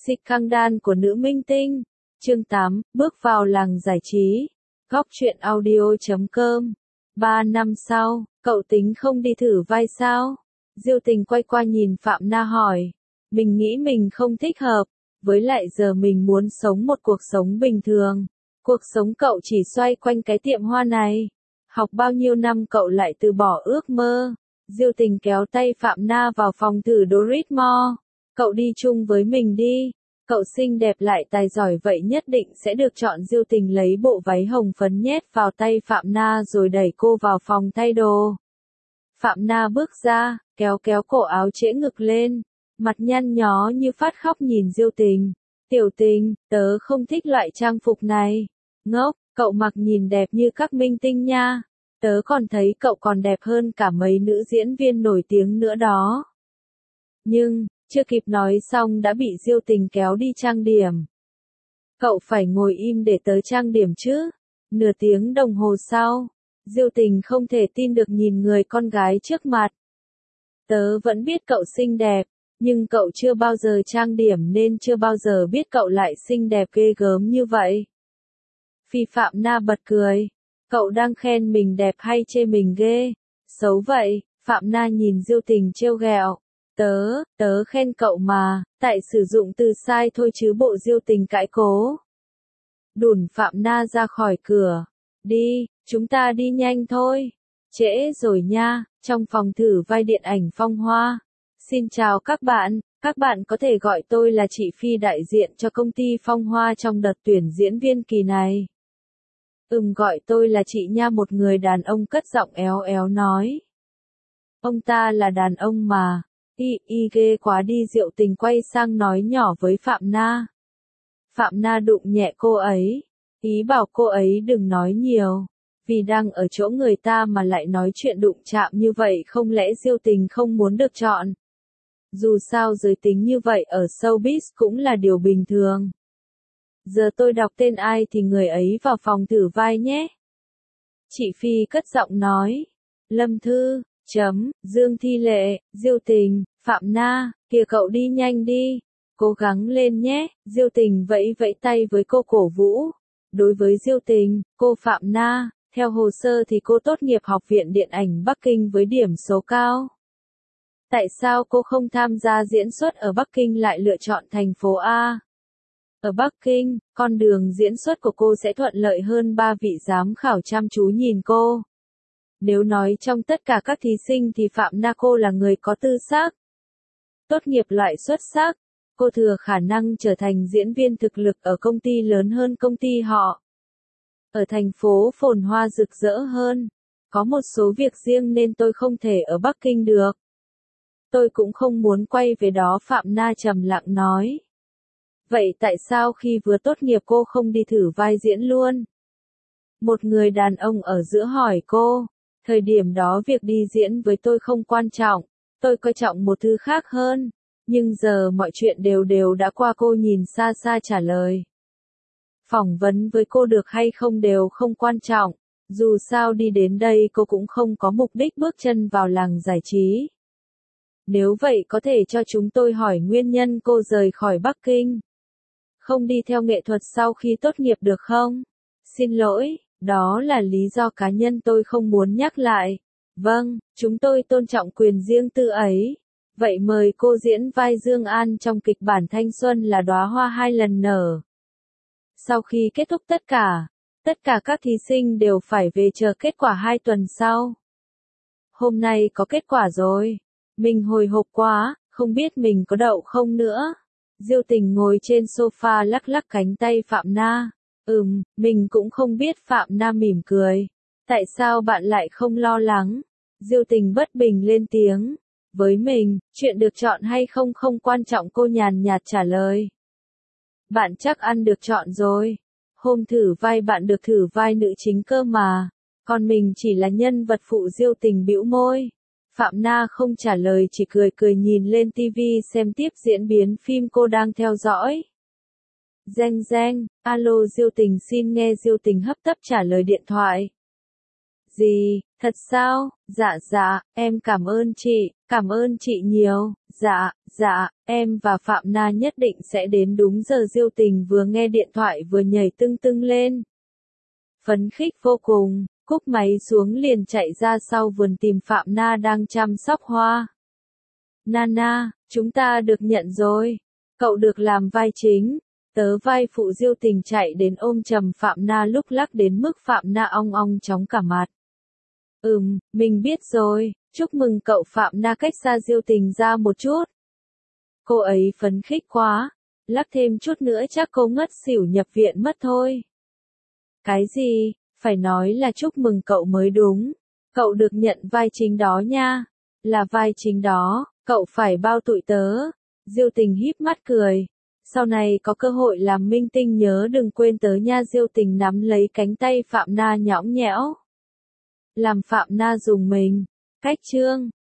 Scandal của nữ minh tinh. Chương 8, bước vào làng giải trí. Góc truyện audio.com. 3 năm sau, cậu tính không đi thử vai sao? Diêu Tình quay qua nhìn Phạm Na hỏi. Mình nghĩ mình không thích hợp, với lại giờ mình muốn sống một cuộc sống bình thường. Cuộc sống cậu chỉ xoay quanh cái tiệm hoa này. Học bao nhiêu năm cậu lại từ bỏ ước mơ. Diêu Tình kéo tay Phạm Na vào phòng thử Doritmore. Cậu đi chung với mình đi. Cậu xinh đẹp lại tài giỏi vậy nhất định sẽ được chọn. Diêu Tình lấy bộ váy hồng phấn nhét vào tay Phạm Na rồi đẩy cô vào phòng thay đồ. Phạm Na bước ra, kéo cổ áo trễ ngực lên. Mặt nhăn nhó như phát khóc nhìn Diêu Tình. Tiểu Tình, tớ không thích loại trang phục này. Ngốc, cậu mặc nhìn đẹp như các minh tinh nha. Tớ còn thấy cậu còn đẹp hơn cả mấy nữ diễn viên nổi tiếng nữa đó. Nhưng, chưa kịp nói xong đã bị Diêu Tình kéo đi trang điểm. Cậu phải ngồi im để tớ trang điểm chứ. Nửa tiếng đồng hồ sau, Diêu Tình không thể tin được nhìn người con gái trước mặt. Tớ vẫn biết cậu xinh đẹp, nhưng cậu chưa bao giờ trang điểm nên chưa bao giờ biết cậu lại xinh đẹp ghê gớm như vậy. Phi Phạm Na bật cười. Cậu đang khen mình đẹp hay chê mình ghê? Xấu vậy, Phạm Na nhìn Diêu Tình trêu ghẹo. Tớ khen cậu mà, tại sử dụng từ sai thôi chứ bộ. Diêu Tình cãi cố. Đùn Phạm Na ra khỏi cửa. Đi, chúng ta đi nhanh thôi. Trễ rồi nha. Trong phòng thử vai điện ảnh Phong Hoa. Xin chào các bạn có thể gọi tôi là chị Phi đại diện cho công ty Phong Hoa trong đợt tuyển diễn viên kỳ này. Gọi tôi là chị nha, một người đàn ông cất giọng éo éo nói. Ông ta là đàn ông mà. Ghê quá đi. Diệu Tình quay sang nói nhỏ với Phạm Na. Phạm Na đụng nhẹ cô ấy. Ý bảo cô ấy đừng nói nhiều. Vì đang ở chỗ người ta mà lại nói chuyện đụng chạm như vậy, không lẽ Diêu Tình không muốn được chọn? Dù sao giới tính như vậy ở showbiz cũng là điều bình thường. Giờ tôi đọc tên ai thì người ấy vào phòng thử vai nhé. Chị Phi cất giọng nói. Lâm Thư, Dương Thi Lệ, Diêu Tình, Phạm Na, kìa cậu đi nhanh đi. Cố gắng lên nhé. Diêu Tình vẫy tay với cô cổ vũ. Đối với Diêu Tình, cô Phạm Na, theo hồ sơ thì cô tốt nghiệp Học viện Điện ảnh Bắc Kinh với điểm số cao. Tại sao cô không tham gia diễn xuất ở Bắc Kinh lại lựa chọn thành phố A? Ở Bắc Kinh, con đường diễn xuất của cô sẽ thuận lợi hơn. 3 vị giám khảo chăm chú nhìn cô. Nếu nói trong tất cả các thí sinh thì Phạm Na cô là người có tư sắc. Tốt nghiệp loại xuất sắc. Cô thừa khả năng trở thành diễn viên thực lực ở công ty lớn hơn công ty họ. Ở thành phố phồn hoa rực rỡ hơn. Có một số việc riêng nên tôi không thể ở Bắc Kinh được. Tôi cũng không muốn quay về đó. Phạm Na trầm lặng nói. Vậy tại sao khi vừa tốt nghiệp cô không đi thử vai diễn luôn? Một người đàn ông ở giữa hỏi cô. Thời điểm đó việc đi diễn với tôi không quan trọng. Tôi coi trọng một thứ khác hơn. Nhưng giờ mọi chuyện đều đã qua. Cô nhìn xa xa trả lời. Phỏng vấn với cô được hay không đều không quan trọng. Dù sao đi đến đây cô cũng không có mục đích bước chân vào làng giải trí. Nếu vậy có thể cho chúng tôi hỏi nguyên nhân cô rời khỏi Bắc Kinh? Không đi theo nghệ thuật sau khi tốt nghiệp được không? Xin lỗi, đó là lý do cá nhân tôi không muốn nhắc lại. Vâng, chúng tôi tôn trọng quyền riêng tư ấy. Vậy mời cô diễn vai Dương An trong kịch bản Thanh Xuân là đóa hoa 2 lần nở. Sau khi kết thúc tất cả các thí sinh đều phải về chờ kết quả 2 tuần sau. Hôm nay có kết quả rồi. Mình hồi hộp quá, không biết mình có đậu không nữa. Diêu Tình ngồi trên sofa lắc lắc cánh tay Phạm Na. Mình cũng không biết. Phạm Na mỉm cười. Tại sao bạn lại không lo lắng? Diêu Tình bất bình lên tiếng. Với mình, chuyện được chọn hay không không quan trọng. Cô nhàn nhạt trả lời. Bạn chắc ăn được chọn rồi. Hôm thử vai bạn được thử vai nữ chính cơ mà. Còn mình chỉ là nhân vật phụ. Diêu Tình bĩu môi. Phạm Na không trả lời, chỉ cười nhìn lên tivi xem tiếp diễn biến phim cô đang theo dõi. Reng, alo Diêu Tình xin nghe. Diêu Tình hấp tấp trả lời điện thoại. Gì, thật sao? Dạ, em cảm ơn chị nhiều. Dạ, em và Phạm Na nhất định sẽ đến đúng giờ. Diêu Tình vừa nghe điện thoại vừa nhảy tưng tưng lên. Phấn khích vô cùng, cúp máy xuống liền chạy ra sau vườn tìm Phạm Na đang chăm sóc hoa. Nana, chúng ta được nhận rồi. Cậu được làm vai chính. Tớ vai phụ. Diêu Tình chạy đến ôm chầm Phạm Na lúc lắc đến mức Phạm Na ong ong chóng cả mặt. Mình biết rồi, chúc mừng cậu. Phạm Na cách xa Diêu Tình ra một chút. Cô ấy phấn khích quá, lắc thêm chút nữa chắc cô ngất xỉu nhập viện mất thôi. Cái gì, phải nói là chúc mừng cậu mới đúng. Cậu được nhận vai chính đó nha. Là vai chính đó, cậu phải bao tụi tớ. Diêu Tình híp mắt cười. Sau này có cơ hội làm minh tinh nhớ đừng quên tớ nha. Diêu Tình nắm lấy cánh tay Phạm Na nhõng nhẽo. Làm Phạm Na dùng mình. Cách chương